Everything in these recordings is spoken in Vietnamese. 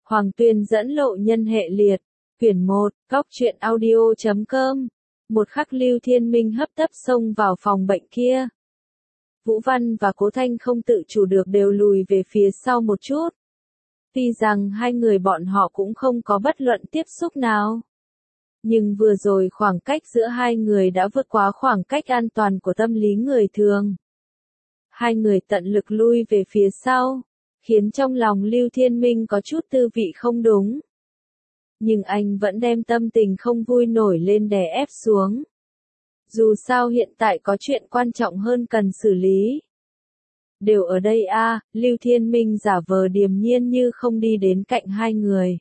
Hoàng Tuyên dẫn lộ nhân hệ liệt. Quyển 1, Cóc truyện audio.com. Một khắc Lưu Thiên Minh hấp tấp xông vào phòng bệnh kia. Vũ Văn và Cố Thanh không tự chủ được đều lùi về phía sau một chút. Tuy rằng hai người bọn họ cũng không có bất luận tiếp xúc nào. Nhưng vừa rồi khoảng cách giữa hai người đã vượt quá khoảng cách an toàn của tâm lý người thường. Hai người tận lực lui về phía sau, khiến trong lòng Lưu Thiên Minh có chút tư vị không đúng. Nhưng anh vẫn đem tâm tình không vui nổi lên đè ép xuống. Dù sao hiện tại có chuyện quan trọng hơn cần xử lý. Đều ở đây a, Lưu Thiên Minh giả vờ điềm nhiên như không đi đến cạnh hai người.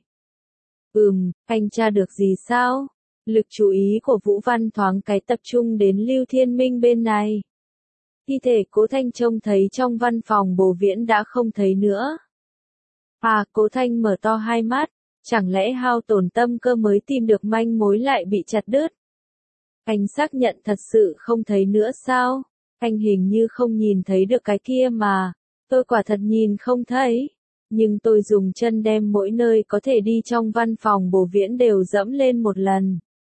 Anh tra được gì sao? Lực chú ý của Vũ Văn thoáng cái tập trung đến Lưu Thiên Minh bên này. Thi thể Cố Thanh trông thấy trong văn phòng Bồ Viễn đã không thấy nữa. Cố Thanh mở to hai mắt, chẳng lẽ hao tổn tâm cơ mới tìm được manh mối lại bị chặt đứt? Anh xác nhận thật sự không thấy nữa sao? Anh hình như không nhìn thấy được cái kia mà, tôi quả thật nhìn không thấy. Nhưng tôi dùng chân đem mỗi nơi có thể đi trong văn phòng Bồ Viễn đều dẫm lên một lần.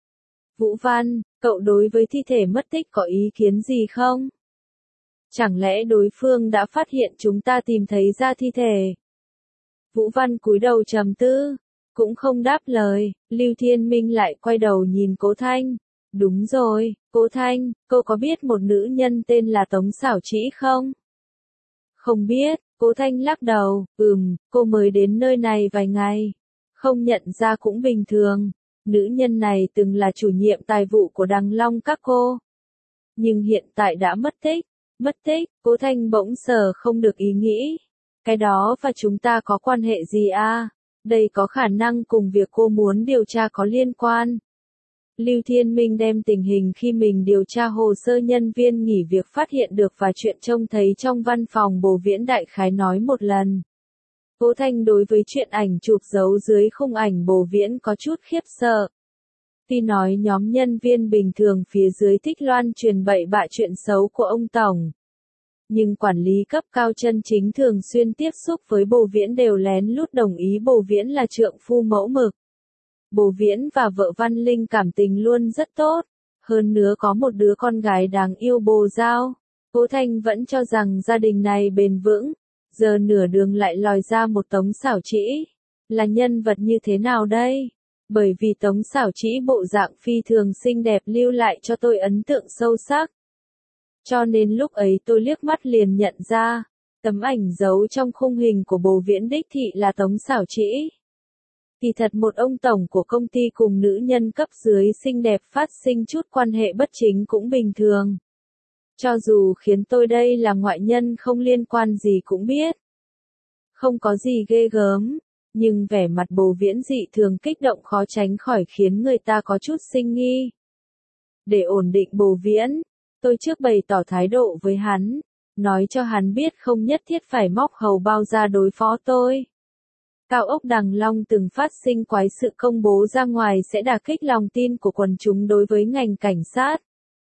Vũ Văn, cậu đối với thi thể mất tích có ý kiến gì không? Chẳng lẽ đối phương đã phát hiện chúng ta tìm thấy ra thi thể? Vũ Văn cúi đầu trầm tư, cũng không đáp lời. Lưu Thiên Minh lại quay đầu nhìn Cố Thanh. Đúng rồi, Cố Thanh, cô có biết một nữ nhân tên là Tống Xảo Trĩ không? Không biết, Cố Thanh lắc đầu. Cô mới đến nơi này vài ngày. Không nhận ra cũng bình thường. Nữ nhân này từng là chủ nhiệm tài vụ của Đằng Long các cô. Nhưng hiện tại đã mất tích. Mất tích, Cố Thanh bỗng sờ không được ý nghĩ. Cái đó và chúng ta có quan hệ gì à? Đây có khả năng cùng việc cô muốn điều tra có liên quan. Lưu Thiên Minh đem tình hình khi mình điều tra hồ sơ nhân viên nghỉ việc phát hiện được và chuyện trông thấy trong văn phòng Bồ Viễn đại khái nói một lần. Cố Thanh đối với chuyện ảnh chụp giấu dưới khung ảnh Bồ Viễn có chút khiếp sợ. Tuy nói nhóm nhân viên bình thường phía dưới thích loan truyền bậy bạ chuyện xấu của ông Tổng. Nhưng quản lý cấp cao chân chính thường xuyên tiếp xúc với Bồ Viễn đều lén lút đồng ý Bồ Viễn là trượng phu mẫu mực. Bồ Viễn và vợ Văn Linh cảm tình luôn rất tốt. Hơn nữa có một đứa con gái đáng yêu Bồ Giao. Cố Thanh vẫn cho rằng gia đình này bền vững. Giờ nửa đường lại lòi ra một Tống Xảo Trĩ. Là nhân vật như thế nào đây? Bởi vì Tống Xảo Trĩ bộ dạng phi thường xinh đẹp lưu lại cho tôi ấn tượng sâu sắc. Cho nên lúc ấy tôi liếc mắt liền nhận ra, tấm ảnh giấu trong khung hình của Bồ Viễn đích thị là Tống Xảo Trĩ. Thì thật một ông tổng của công ty cùng nữ nhân cấp dưới xinh đẹp phát sinh chút quan hệ bất chính cũng bình thường. Cho dù khiến tôi đây là ngoại nhân không liên quan gì cũng biết. Không có gì ghê gớm, nhưng vẻ mặt Bồ Viễn dị thường kích động khó tránh khỏi khiến người ta có chút sinh nghi. Để ổn định Bồ Viễn, tôi trước bày tỏ thái độ với hắn, nói cho hắn biết không nhất thiết phải móc hầu bao ra đối phó tôi. Cao ốc Đằng Long từng phát sinh quái sự công bố ra ngoài sẽ đả kích lòng tin của quần chúng đối với ngành cảnh sát.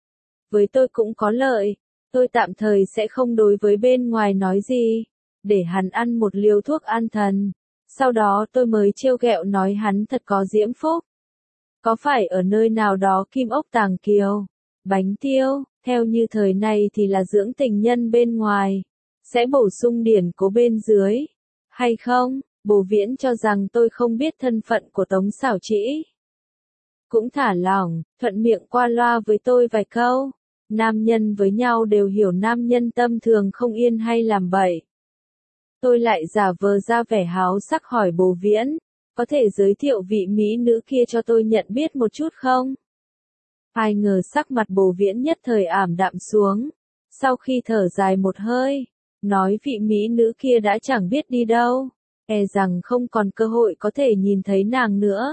Với tôi cũng có lợi, tôi tạm thời sẽ không đối với bên ngoài nói gì, để hắn ăn một liều thuốc an thần. Sau đó tôi mới trêu ghẹo nói hắn thật có diễm phúc. Có phải ở nơi nào đó kim ốc tàng kiều, bánh tiêu, theo như thời này thì là dưỡng tình nhân bên ngoài, sẽ bổ sung điển cố bên dưới, hay không? Bồ Viễn cho rằng tôi không biết thân phận của Tống Xảo Trĩ. Cũng thả lỏng, thuận miệng qua loa với tôi vài câu. Nam nhân với nhau đều hiểu nam nhân tâm thường không yên hay làm bậy. Tôi lại giả vờ ra vẻ háo sắc hỏi Bồ Viễn, có thể giới thiệu vị mỹ nữ kia cho tôi nhận biết một chút không? Ai ngờ sắc mặt Bồ Viễn nhất thời ảm đạm xuống. Sau khi thở dài một hơi, nói vị mỹ nữ kia đã chẳng biết đi đâu. E rằng không còn cơ hội có thể nhìn thấy nàng nữa.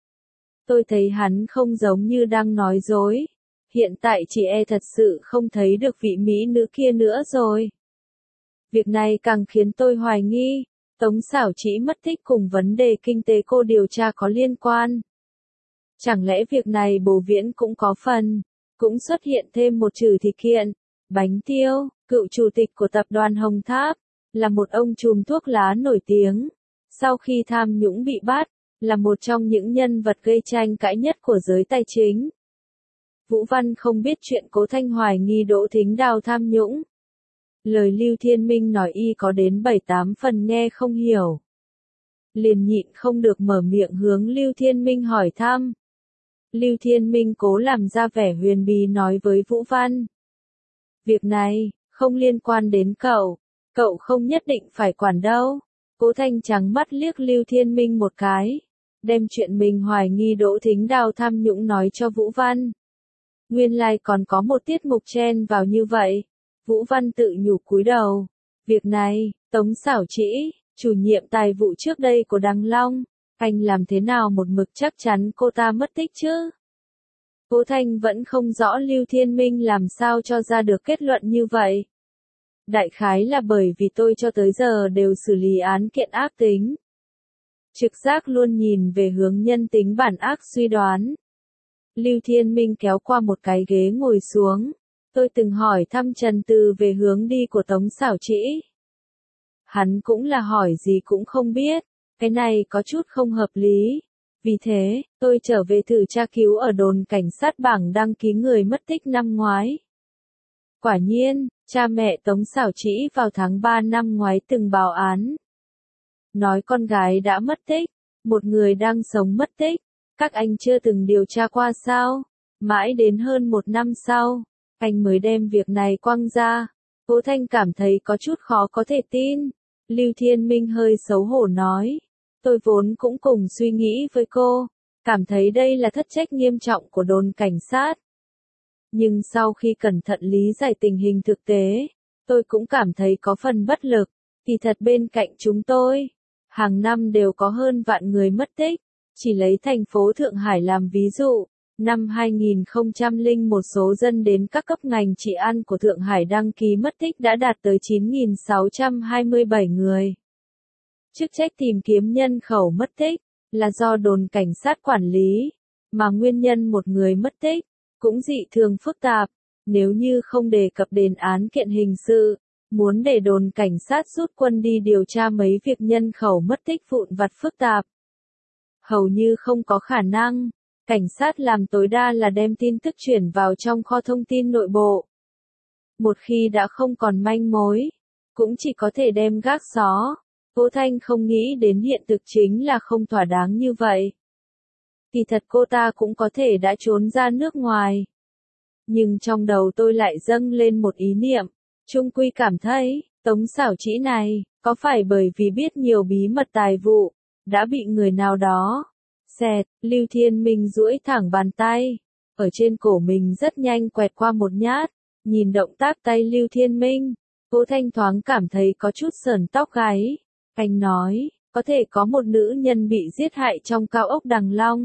Tôi thấy hắn không giống như đang nói dối. Hiện tại chị thật sự không thấy được vị mỹ nữ kia nữa rồi. Việc này càng khiến tôi hoài nghi, Tống Xảo Trĩ mất tích cùng vấn đề kinh tế cô điều tra có liên quan. Chẳng lẽ việc này Bồ Viễn cũng có phần, cũng xuất hiện thêm một trừ thị kiện, Bánh Tiêu, cựu chủ tịch của tập đoàn Hồng Tháp, là một ông trùm thuốc lá nổi tiếng. sau khi tham nhũng bị bắt, là một trong những nhân vật gây tranh cãi nhất của giới tài chính. Vũ Văn không biết chuyện Cố Thanh hoài nghi Đỗ Thính Đào tham nhũng. Lời Lưu Thiên Minh nói y có đến 7-8 phần nghe không hiểu. Liền nhịn không được mở miệng hướng Lưu Thiên Minh hỏi thăm. Lưu Thiên Minh cố làm ra vẻ huyền bí nói với Vũ Văn. Việc này, không liên quan đến cậu không nhất định phải quản đâu. Cố Thanh trắng mắt liếc Lưu Thiên Minh một cái, đem chuyện mình hoài nghi Đỗ Thính Đào tham nhũng nói cho Vũ Văn. Nguyên lai còn có một tiết mục chen vào như vậy. Vũ Văn tự nhủ cúi đầu. Việc này, Tống Xảo Trĩ, chủ nhiệm tài vụ trước đây của Đằng Long, anh làm thế nào một mực chắc chắn cô ta mất tích chứ? Cố Thanh vẫn không rõ Lưu Thiên Minh làm sao cho ra được kết luận như vậy. Đại khái là bởi vì tôi cho tới giờ đều xử lý án kiện ác tính. Trực giác luôn nhìn về hướng nhân tính bản ác suy đoán. Lưu Thiên Minh kéo qua một cái ghế ngồi xuống. Tôi từng hỏi thăm Trần Từ về hướng đi của Tống Xảo Trĩ. Hắn cũng là hỏi gì cũng không biết, cái này có chút không hợp lý. Vì thế, tôi trở về thử tra cứu ở đồn cảnh sát bảng đăng ký người mất tích năm ngoái. Quả nhiên, cha mẹ Tống Xảo Trĩ vào tháng 3 năm ngoái từng báo án. Nói con gái đã mất tích, một người đang sống mất tích. Các anh chưa từng điều tra qua sao? Mãi đến hơn một năm sau, anh mới đem việc này quăng ra. Cố Thanh cảm thấy có chút khó có thể tin. Lưu Thiên Minh hơi xấu hổ nói. Tôi vốn cũng cùng suy nghĩ với cô, cảm thấy đây là thất trách nghiêm trọng của đồn cảnh sát. Nhưng sau khi cẩn thận lý giải tình hình thực tế, tôi cũng cảm thấy có phần bất lực. Kỳ thật bên cạnh chúng tôi, hàng năm đều có hơn vạn người mất tích. Chỉ lấy thành phố Thượng Hải làm ví dụ, năm 2001 một số dân đến các cấp ngành trị an của Thượng Hải đăng ký mất tích đã đạt tới 9.627 người. Chức trách tìm kiếm nhân khẩu mất tích là do đồn cảnh sát quản lý, mà nguyên nhân một người mất tích cũng dị thường phức tạp. Nếu như không đề cập đến án kiện hình sự, muốn để đồn cảnh sát rút quân đi điều tra mấy việc nhân khẩu mất tích vụn vặt phức tạp, hầu như không có khả năng. Cảnh sát làm tối đa là đem tin tức chuyển vào trong kho thông tin nội bộ. Một khi đã không còn manh mối, cũng chỉ có thể đem gác xó. Cố Thanh không nghĩ đến hiện thực chính là không thỏa đáng như vậy. Kỳ thật cô ta cũng có thể đã trốn ra nước ngoài. Nhưng trong đầu tôi lại dâng lên một ý niệm, chung quy cảm thấy, Tống Xảo Trĩ này, có phải bởi vì biết nhiều bí mật tài vụ, đã bị người nào đó xẹt. Lưu Thiên Minh duỗi thẳng bàn tay, ở trên cổ mình rất nhanh quẹt qua một nhát. Nhìn động tác tay Lưu Thiên Minh, Cố Thanh thoáng cảm thấy có chút sởn tóc gáy. Anh nói, có thể có một nữ nhân bị giết hại trong cao ốc Đằng Long.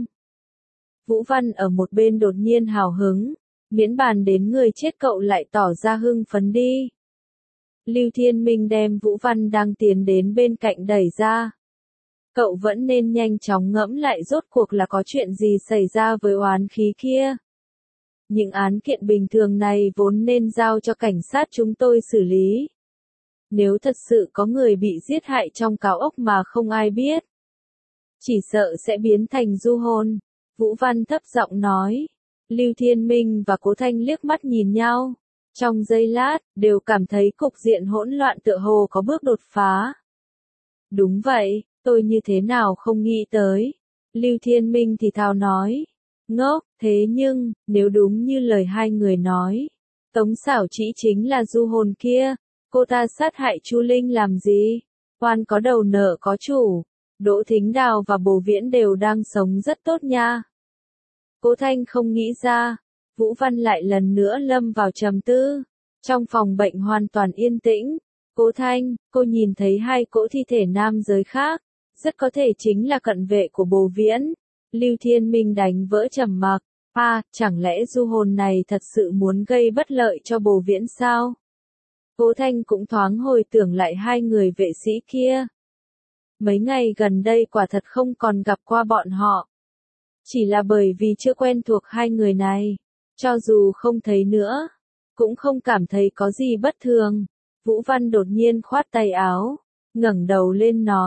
Vũ Văn ở một bên đột nhiên hào hứng, miễn bàn đến người chết cậu lại tỏ ra hưng phấn đi. Lưu Thiên Minh đem Vũ Văn đang tiến đến bên cạnh đẩy ra. Cậu vẫn nên nhanh chóng ngẫm lại rốt cuộc là có chuyện gì xảy ra với oán khí kia. Những án kiện bình thường này vốn nên giao cho cảnh sát chúng tôi xử lý. Nếu thật sự có người bị giết hại trong cao ốc mà không ai biết, chỉ sợ sẽ biến thành du hồn. Vũ Văn thấp giọng nói. Lưu Thiên Minh và Cố Thanh liếc mắt nhìn nhau. Trong giây lát, đều cảm thấy cục diện hỗn loạn tựa hồ có bước đột phá. Đúng vậy, tôi như thế nào không nghĩ tới. Lưu Thiên Minh thì thào nói. Ngốc, thế nhưng, nếu đúng như lời hai người nói, Tống Xảo Trĩ chính là du hồn kia. Cô ta sát hại Chu Linh làm gì? Oan có đầu nợ có chủ. Đỗ Thính Đào và Bồ Viễn đều đang sống rất tốt nha. Cố Thanh không nghĩ ra. Vũ Văn lại lần nữa lâm vào trầm tư. Trong phòng bệnh hoàn toàn yên tĩnh. Cố Thanh, cô nhìn thấy hai cỗ thi thể nam giới khác. Rất có thể chính là cận vệ của Bồ Viễn. Lưu Thiên Minh đánh vỡ trầm mặc. Chẳng lẽ du hồn này thật sự muốn gây bất lợi cho Bồ Viễn sao? Cố Thanh cũng thoáng hồi tưởng lại hai người vệ sĩ kia. Mấy ngày gần đây quả thật không còn gặp qua bọn họ. Chỉ là bởi vì chưa quen thuộc hai người này. Cho dù không thấy nữa, cũng không cảm thấy có gì bất thường. Vũ Văn đột nhiên khoát tay áo, ngẩng đầu lên nói,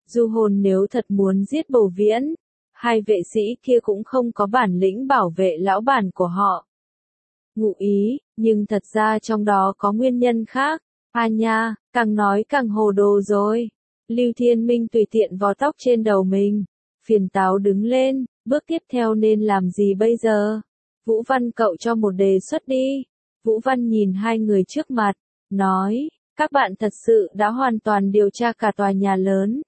Du hồn nếu thật muốn giết Bầu Viễn, hai vệ sĩ kia cũng không có bản lĩnh bảo vệ lão bản của họ. Ngụ ý, nhưng thật ra trong đó có nguyên nhân khác. Nha, càng nói càng hồ đồ rồi. Lưu Thiên Minh tùy tiện vò tóc trên đầu mình. Phiền táo đứng lên, bước tiếp theo nên làm gì bây giờ? Vũ Văn cậu cho một đề xuất đi. Vũ Văn nhìn hai người trước mặt, nói, các bạn thật sự đã hoàn toàn điều tra cả tòa nhà lớn.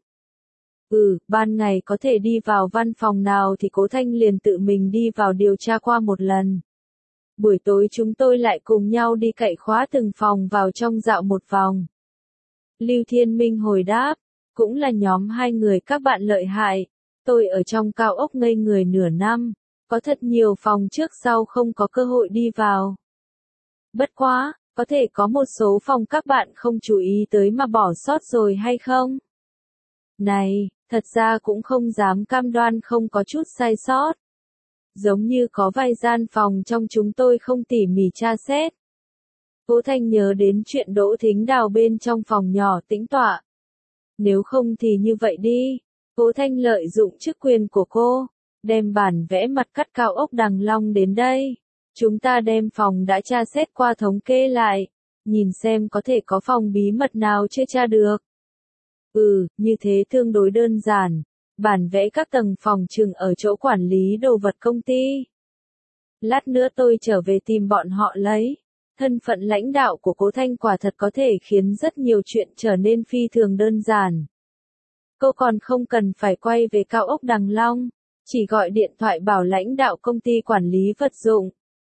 Ban ngày có thể đi vào văn phòng nào thì Cố Thanh liền tự mình đi vào điều tra qua một lần. Buổi tối chúng tôi lại cùng nhau đi cậy khóa từng phòng vào trong dạo một vòng. Lưu Thiên Minh hồi đáp, cũng là nhóm hai người các bạn lợi hại. Tôi ở trong cao ốc ngây người nửa năm, có thật nhiều phòng trước sau không có cơ hội đi vào. Bất quá, có thể có một số phòng các bạn không chú ý tới mà bỏ sót rồi hay không? Này, thật ra cũng không dám cam đoan không có chút sai sót. Giống như có vài gian phòng trong chúng tôi không tỉ mỉ tra xét. Cố Thanh nhớ đến chuyện Đỗ Thính Đào bên trong phòng nhỏ tĩnh tọa. Nếu không thì như vậy đi. Cố Thanh lợi dụng chức quyền của cô, đem bản vẽ mặt cắt cao ốc Đằng Long đến đây. Chúng ta đem phòng đã tra xét qua thống kê lại, nhìn xem có thể có phòng bí mật nào chưa tra được. Như thế tương đối đơn giản. Bản vẽ các tầng phòng chừng ở chỗ quản lý đồ vật công ty. Lát nữa tôi trở về tìm bọn họ lấy. Thân phận lãnh đạo của Cố Thanh quả thật có thể khiến rất nhiều chuyện trở nên phi thường đơn giản. Cô còn không cần phải quay về cao ốc Đằng Long, chỉ gọi điện thoại bảo lãnh đạo công ty quản lý vật dụng.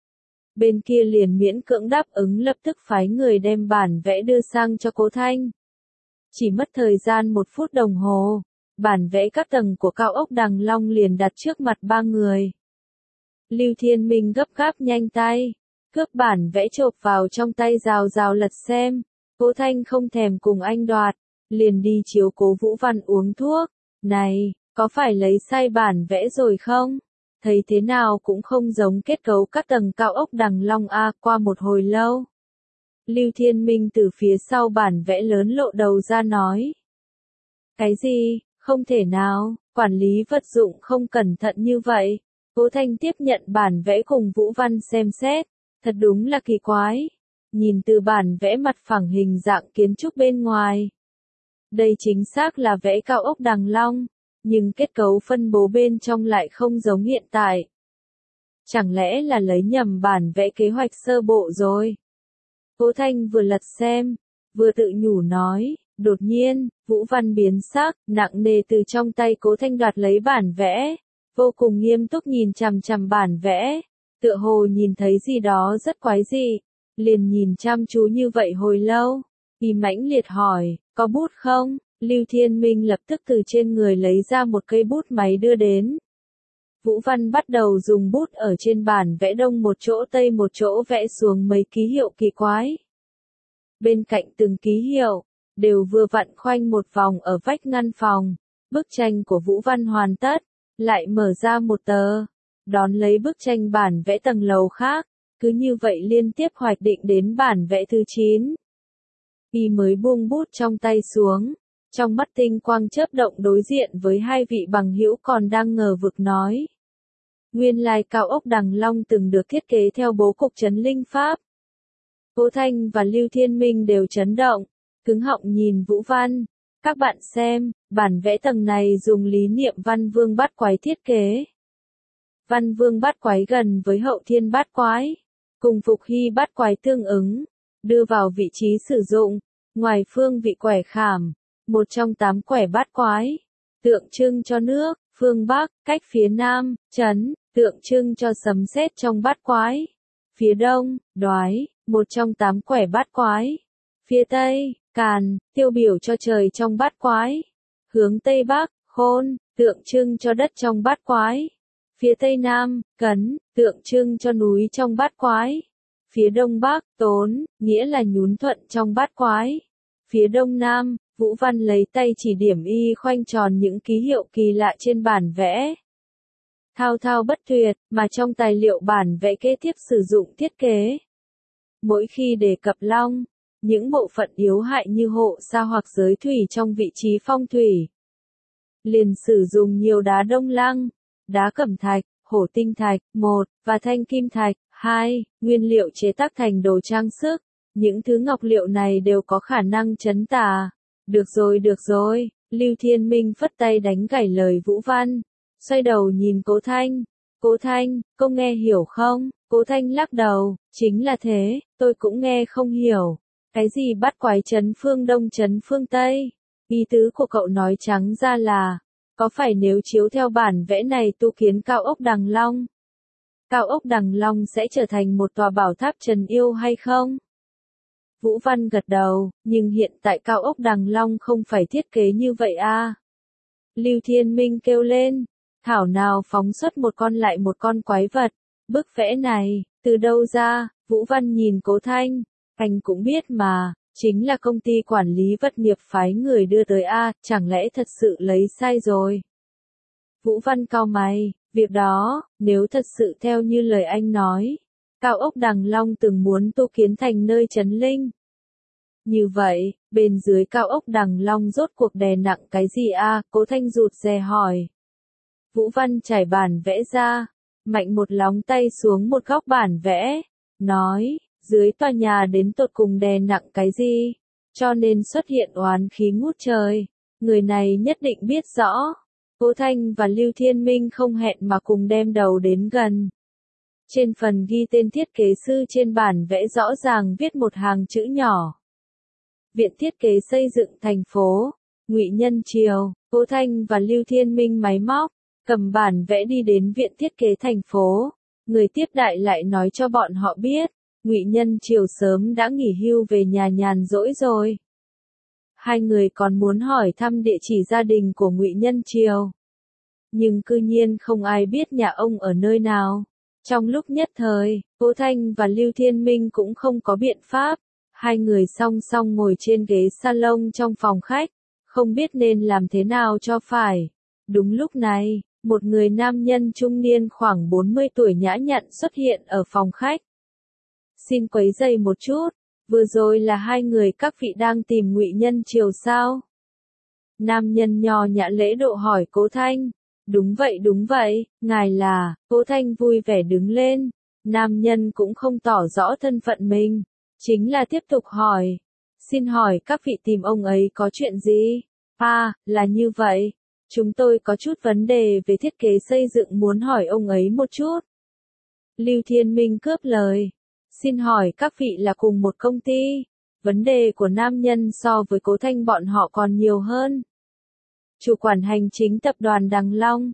Bên kia liền miễn cưỡng đáp ứng lập tức phái người đem bản vẽ đưa sang cho Cố Thanh. Chỉ mất thời gian 1 phút đồng hồ, bản vẽ các tầng của cao ốc Đằng Long liền đặt trước mặt 3 người. Lưu Thiên Minh gấp gáp nhanh tay, cướp bản vẽ chộp vào trong tay rào rào lật xem. Cố Thanh không thèm cùng anh đoạt, liền đi chiếu cố Vũ Văn uống thuốc. Này, có phải lấy sai bản vẽ rồi không? Thấy thế nào cũng không giống kết cấu các tầng cao ốc Đằng Long a. Qua một hồi lâu, Lưu Thiên Minh từ phía sau bản vẽ lớn lộ đầu ra nói. Cái gì, không thể nào, quản lý vật dụng không cẩn thận như vậy. Cố Thanh tiếp nhận bản vẽ cùng Vũ Văn xem xét, thật đúng là kỳ quái. Nhìn từ bản vẽ mặt phẳng hình dạng kiến trúc bên ngoài. Đây chính xác là vẽ cao ốc Đằng Long, nhưng kết cấu phân bố bên trong lại không giống hiện tại. Chẳng lẽ là lấy nhầm bản vẽ kế hoạch sơ bộ rồi? Cố Thanh vừa lật xem, vừa tự nhủ nói, đột nhiên, Vũ Văn biến sắc, nặng nề từ trong tay Cố Thanh đoạt lấy bản vẽ, vô cùng nghiêm túc nhìn chằm chằm bản vẽ, tựa hồ nhìn thấy gì đó rất quái dị, liền nhìn chăm chú như vậy hồi lâu, y mãnh liệt hỏi, có bút không? Lưu Thiên Minh lập tức từ trên người lấy ra một cây bút máy đưa đến. Vũ Văn bắt đầu dùng bút ở trên bản vẽ đông một chỗ tây một chỗ vẽ xuống mấy ký hiệu kỳ quái. Bên cạnh từng ký hiệu, đều vừa vặn khoanh một vòng ở vách ngăn phòng. Bức tranh của Vũ Văn hoàn tất, lại mở ra một tờ, đón lấy bức tranh bản vẽ tầng lầu khác, cứ như vậy liên tiếp hoạch định đến bản vẽ thứ 9. Y mới buông bút trong tay xuống, trong mắt tinh quang chớp động đối diện với hai vị bằng hữu còn đang ngờ vực nói. Nguyên lai cao ốc Đằng Long từng được thiết kế theo bố cục trấn linh pháp. Cố Thanh và Lưu Thiên Minh đều chấn động, cứng họng nhìn Vũ Văn. Các bạn xem, bản vẽ tầng này dùng lý niệm Văn Vương bát quái thiết kế. Văn Vương bát quái gần với Hậu Thiên bát quái, cùng Phục Hy bát quái tương ứng, đưa vào vị trí sử dụng, ngoài phương vị quẻ khảm, một trong 8 quẻ bát quái, tượng trưng cho nước, phương Bắc, cách phía Nam, trấn, tượng trưng cho sấm sét trong bát quái. Phía Đông, đoái, một trong 8 quẻ bát quái. Phía Tây, càn, tiêu biểu cho trời trong bát quái. Hướng Tây Bắc, khôn, tượng trưng cho đất trong bát quái. Phía Tây Nam, cấn, tượng trưng cho núi trong bát quái. Phía Đông Bắc, tốn, nghĩa là nhún thuận trong bát quái. Phía Đông Nam, Vũ Văn lấy tay chỉ điểm y khoanh tròn những ký hiệu kỳ lạ trên bản vẽ. Thao thao bất tuyệt, mà trong tài liệu bản vẽ kế tiếp sử dụng thiết kế. Mỗi khi đề cập long, những bộ phận yếu hại như hộ sa hoặc giới thủy trong vị trí phong thủy, liền sử dụng nhiều đá đông lăng, đá cẩm thạch, hổ tinh thạch, 1, và thanh kim thạch, 2, nguyên liệu chế tác thành đồ trang sức. Những thứ ngọc liệu này đều có khả năng trấn tà. Được rồi, Lưu Thiên Minh phất tay đánh gãy lời Vũ Văn, xoay đầu nhìn Cố Thanh. Cố Thanh, cô nghe hiểu không? Cố Thanh lắc đầu, chính là thế, tôi cũng nghe không hiểu. Cái gì bắt quái trấn phương Đông trấn phương Tây? Ý tứ của cậu nói trắng ra là, có phải nếu chiếu theo bản vẽ này tu kiến cao ốc Đằng Long? Cao ốc Đằng Long sẽ trở thành một tòa bảo tháp trần yêu hay không? Vũ Văn gật đầu, nhưng hiện tại cao ốc Đằng Long không phải thiết kế như vậy à? Lưu Thiên Minh kêu lên, thảo nào phóng xuất một con lại một con quái vật. Bức vẽ này, từ đâu ra? Vũ Văn nhìn Cố Thanh, anh cũng biết mà, chính là công ty quản lý vật nghiệp phái người đưa tới a, chẳng lẽ thật sự lấy sai rồi? Vũ Văn cau mày, việc đó, nếu thật sự theo như lời anh nói, cao ốc Đằng Long từng muốn tu kiến thành nơi trấn linh. Như vậy, bên dưới cao ốc Đằng Long rốt cuộc đè nặng cái gì a? Cố Thanh rụt rè hỏi. Vũ Văn trải bản vẽ ra, mạnh một lóng tay xuống một góc bản vẽ, nói, dưới tòa nhà đến tột cùng đè nặng cái gì, cho nên xuất hiện oán khí ngút trời, người này nhất định biết rõ. Cố Thanh và Lưu Thiên Minh không hẹn mà cùng đem đầu đến gần. Trên phần ghi tên thiết kế sư trên bản vẽ rõ ràng viết một hàng chữ nhỏ. Viện thiết kế xây dựng thành phố, Ngụy Nhân Triều. Cố Thanh và Lưu Thiên Minh máy móc, cầm bản vẽ đi đến viện thiết kế thành phố. Người tiếp đại lại nói cho bọn họ biết, Ngụy Nhân Triều sớm đã nghỉ hưu về nhà nhàn rỗi rồi. Hai người còn muốn hỏi thăm địa chỉ gia đình của Ngụy Nhân Triều. Nhưng cư nhiên không ai biết nhà ông ở nơi nào. Trong lúc nhất thời, Cố Thanh và Lưu Thiên Minh cũng không có biện pháp. Hai người song song ngồi trên ghế salon trong phòng khách, không biết nên làm thế nào cho phải. Đúng lúc này, một người nam nhân trung niên khoảng 40 tuổi nhã nhặn xuất hiện ở phòng khách. Xin quấy rầy một chút, vừa rồi là hai người các vị đang tìm Ngụy Nhân Triều sao? Nam nhân nho nhã lễ độ hỏi Cố Thanh. Đúng vậy, ngài là. Cố Thanh vui vẻ đứng lên. Nam nhân cũng không tỏ rõ thân phận mình, chính là tiếp tục hỏi. Xin hỏi các vị tìm ông ấy có chuyện gì? À, là như vậy. Chúng tôi có chút vấn đề về thiết kế xây dựng muốn hỏi ông ấy một chút. Lưu Thiên Minh cướp lời. Xin hỏi các vị là cùng một công ty. Vấn đề của nam nhân so với Cố Thanh bọn họ còn nhiều hơn. Chủ quản hành chính tập đoàn Đằng Long.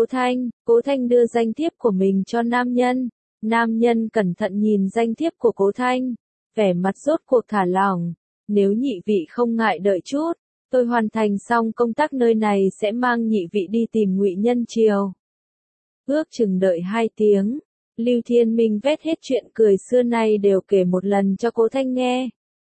Cố Thanh đưa danh thiếp của mình cho nam nhân. Nam nhân cẩn thận nhìn danh thiếp của Cố Thanh, vẻ mặt rốt cuộc thả lỏng. Nếu nhị vị không ngại đợi chút, tôi hoàn thành xong công tác nơi này sẽ mang nhị vị đi tìm Ngụy Nhân Triều. Ước chừng đợi 2 tiếng, Lưu Thiên Minh vét hết chuyện cười xưa nay đều kể một lần cho Cố Thanh nghe.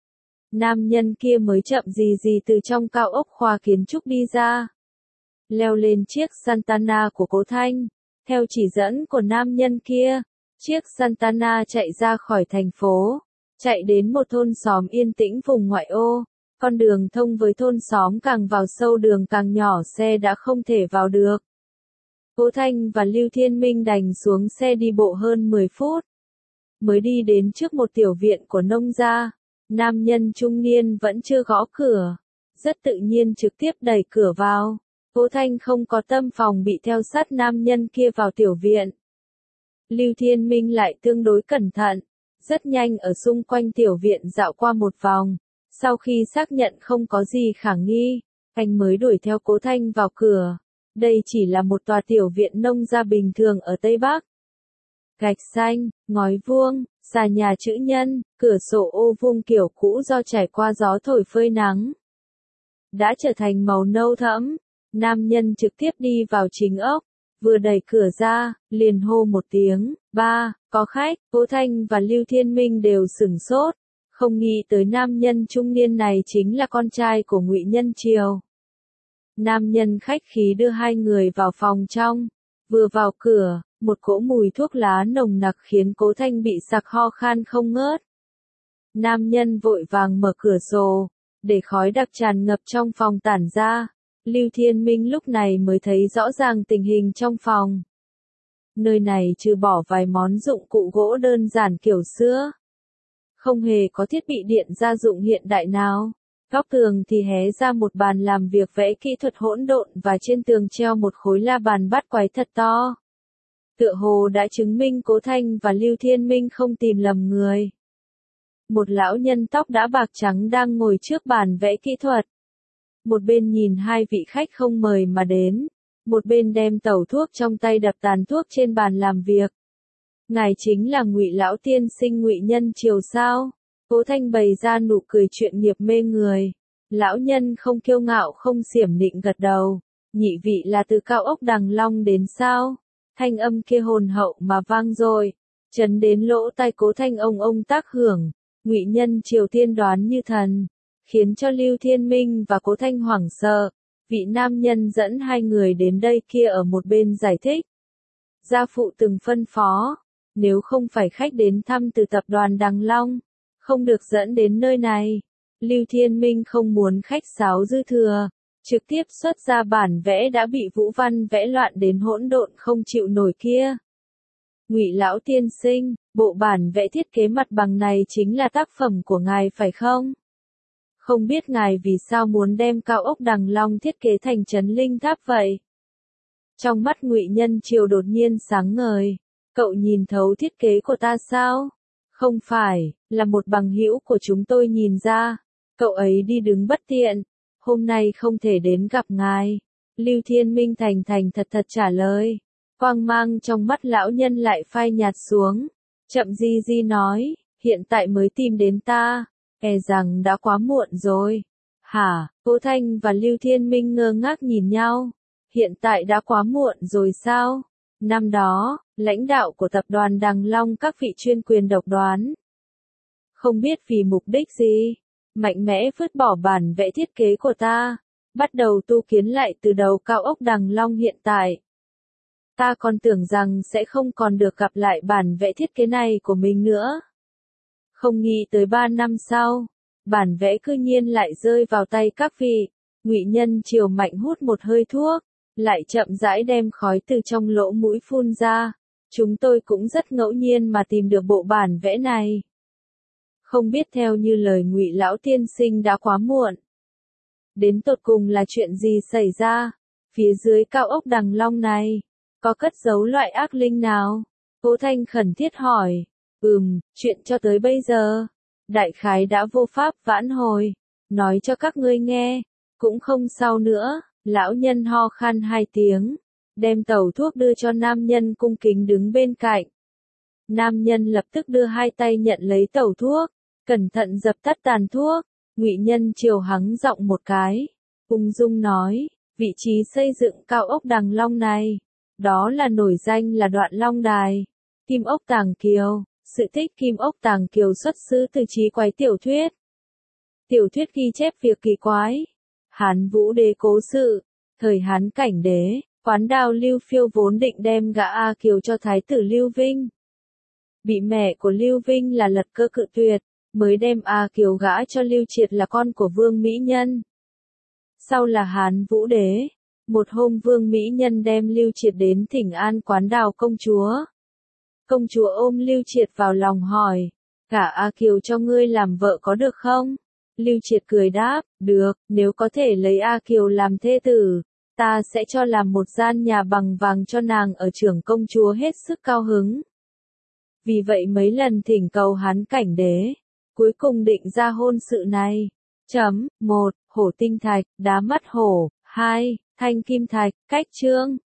Nam nhân kia mới chậm gì từ trong cao ốc khoa kiến trúc đi ra. Leo lên chiếc Santana của Cố Thanh. Theo chỉ dẫn của nam nhân kia, chiếc Santana chạy ra khỏi thành phố, chạy đến một thôn xóm yên tĩnh vùng ngoại ô. Con đường thông với thôn xóm càng vào sâu đường càng nhỏ, xe đã không thể vào được. Cố Thanh và Lưu Thiên Minh đành xuống xe đi bộ hơn 10 phút. Mới đi đến trước một tiểu viện của nông gia, nam nhân trung niên vẫn chưa gõ cửa, rất tự nhiên trực tiếp đẩy cửa vào. Cố Thanh không có tâm phòng bị theo sát nam nhân kia vào tiểu viện. Lưu Thiên Minh lại tương đối cẩn thận, rất nhanh ở xung quanh tiểu viện dạo qua một vòng. Sau khi xác nhận không có gì khả nghi, anh mới đuổi theo Cố Thanh vào cửa. Đây chỉ là một tòa tiểu viện nông gia bình thường ở Tây Bắc. Gạch xanh, ngói vuông, xà nhà chữ nhân, cửa sổ ô vuông kiểu cũ do trải qua gió thổi phơi nắng. Đã trở thành màu nâu thẫm. Nam nhân trực tiếp đi vào chính ốc, vừa đẩy cửa ra, liền hô một tiếng, ba, có khách. Cố Thanh và Lưu Thiên Minh đều sửng sốt, không nghĩ tới nam nhân trung niên này chính là con trai của Ngụy Nhân Triều. Nam nhân khách khí đưa hai người vào phòng trong, vừa vào cửa, một cỗ mùi thuốc lá nồng nặc khiến Cố Thanh bị sặc ho khan không ngớt. Nam nhân vội vàng mở cửa sổ, để khói đặc tràn ngập trong phòng tản ra. Lưu Thiên Minh lúc này mới thấy rõ ràng tình hình trong phòng. Nơi này trừ bỏ vài món dụng cụ gỗ đơn giản kiểu xưa, không hề có thiết bị điện gia dụng hiện đại nào. Góc tường thì hé ra một bàn làm việc vẽ kỹ thuật hỗn độn và trên tường treo một khối la bàn bát quái thật to. Tựa hồ đã chứng minh Cố Thanh và Lưu Thiên Minh không tìm lầm người. Một lão nhân tóc đã bạc trắng đang ngồi trước bàn vẽ kỹ thuật. Một bên nhìn hai vị khách không mời mà đến, một bên đem tẩu thuốc trong tay đập tàn thuốc trên bàn làm việc. Ngài chính là Ngụy lão tiên sinh Ngụy Nhân Triều sao? Cố Thanh bày ra nụ cười chuyện nghiệp mê người. Lão nhân không kiêu ngạo không xiểm nịnh gật đầu. Nhị vị là từ Cao Ốc Đằng Long đến sao? Thanh âm kia hồn hậu mà vang dội, chấn đến lỗ tai Cố Thanh ông tác hưởng. Ngụy Nhân Triều tiên đoán như thần, khiến cho Lưu Thiên Minh và Cố Thanh hoảng sợ. Vị nam nhân dẫn hai người đến đây kia ở một bên giải thích. Gia phụ từng phân phó, nếu không phải khách đến thăm từ tập đoàn Đằng Long, không được dẫn đến nơi này. Lưu Thiên Minh không muốn khách sáo dư thừa, trực tiếp xuất ra bản vẽ đã bị Vũ Văn vẽ loạn đến hỗn độn không chịu nổi kia. Ngụy lão tiên sinh, bộ bản vẽ thiết kế mặt bằng này chính là tác phẩm của ngài phải không? Không biết ngài vì sao muốn đem Cao Ốc Đằng Long thiết kế thành trấn linh tháp vậy? Trong mắt Ngụy Nhân Triều đột nhiên sáng ngời. Cậu nhìn thấu thiết kế của ta sao? Không phải, là một bằng hữu của chúng tôi nhìn ra. Cậu ấy đi đứng bất tiện, hôm nay không thể đến gặp ngài. Lưu Thiên Minh thành thành thật thật trả lời. Quang mang trong mắt lão nhân lại phai nhạt xuống. Chậm di di nói, hiện tại mới tìm đến ta, e rằng đã quá muộn rồi. Hả? Cố Thanh và Lưu Thiên Minh ngơ ngác nhìn nhau. Hiện tại đã quá muộn rồi sao? Năm đó, lãnh đạo của tập đoàn Đằng Long các vị chuyên quyền độc đoán. Không biết vì mục đích gì, mạnh mẽ vứt bỏ bản vẽ thiết kế của ta, bắt đầu tu kiến lại từ đầu Cao Ốc Đằng Long hiện tại. Ta còn tưởng rằng sẽ không còn được gặp lại bản vẽ thiết kế này của mình nữa. Không nghĩ tới 3 năm sau, bản vẽ cư nhiên lại rơi vào tay các vị. Ngụy Nhân Triều mạnh hút một hơi thuốc, lại chậm rãi đem khói từ trong lỗ mũi phun ra. Chúng tôi cũng rất ngẫu nhiên mà tìm được bộ bản vẽ này. Không biết theo như lời Ngụy lão tiên sinh đã quá muộn. Đến tột cùng là chuyện gì xảy ra? Phía dưới Cao Ốc Đằng Long này, có cất giấu loại ác linh nào? Cố Thanh khẩn thiết hỏi. Chuyện cho tới bây giờ, đại khái đã vô pháp vãn hồi. Nói cho các ngươi nghe, cũng không sao nữa. Lão nhân ho khan 2 tiếng, đem tẩu thuốc đưa cho nam nhân cung kính đứng bên cạnh. Nam nhân lập tức đưa 2 tay nhận lấy tẩu thuốc, cẩn thận dập tắt tàn thuốc. Ngụy Nhân Triều hắng giọng một cái, ung dung nói, vị trí xây dựng Cao Ốc Đằng Long này, đó là nổi danh là Đoạn Long Đài, Kim Ốc Tàng Kiều. Sự tích Kim Ốc Tàng Kiều xuất xứ từ chí quái tiểu thuyết. Tiểu thuyết ghi chép việc kỳ quái. Hán Vũ Đế cố sự, thời Hán Cảnh Đế, Quán Đao Lưu Phiêu vốn định đem gã A Kiều cho thái tử Lưu Vinh. Bị mẹ của Lưu Vinh là Lật Cơ cự tuyệt, mới đem A Kiều gã cho Lưu Triệt là con của Vương Mỹ Nhân. Sau là Hán Vũ Đế, một hôm Vương Mỹ Nhân đem Lưu Triệt đến thỉnh an Quán Đào công chúa. Công chúa ôm Lưu Triệt vào lòng hỏi, cả A Kiều cho ngươi làm vợ có được không? Lưu Triệt cười đáp, được, nếu có thể lấy A Kiều làm thê tử, ta sẽ cho làm một gian nhà bằng vàng cho nàng ở Trưởng công chúa hết sức cao hứng. Vì vậy mấy lần thỉnh cầu Hán Cảnh Đế, cuối cùng định ra hôn sự này. 1. Hổ tinh thạch, đá mắt hổ. 2. Thanh kim thạch, cách chương.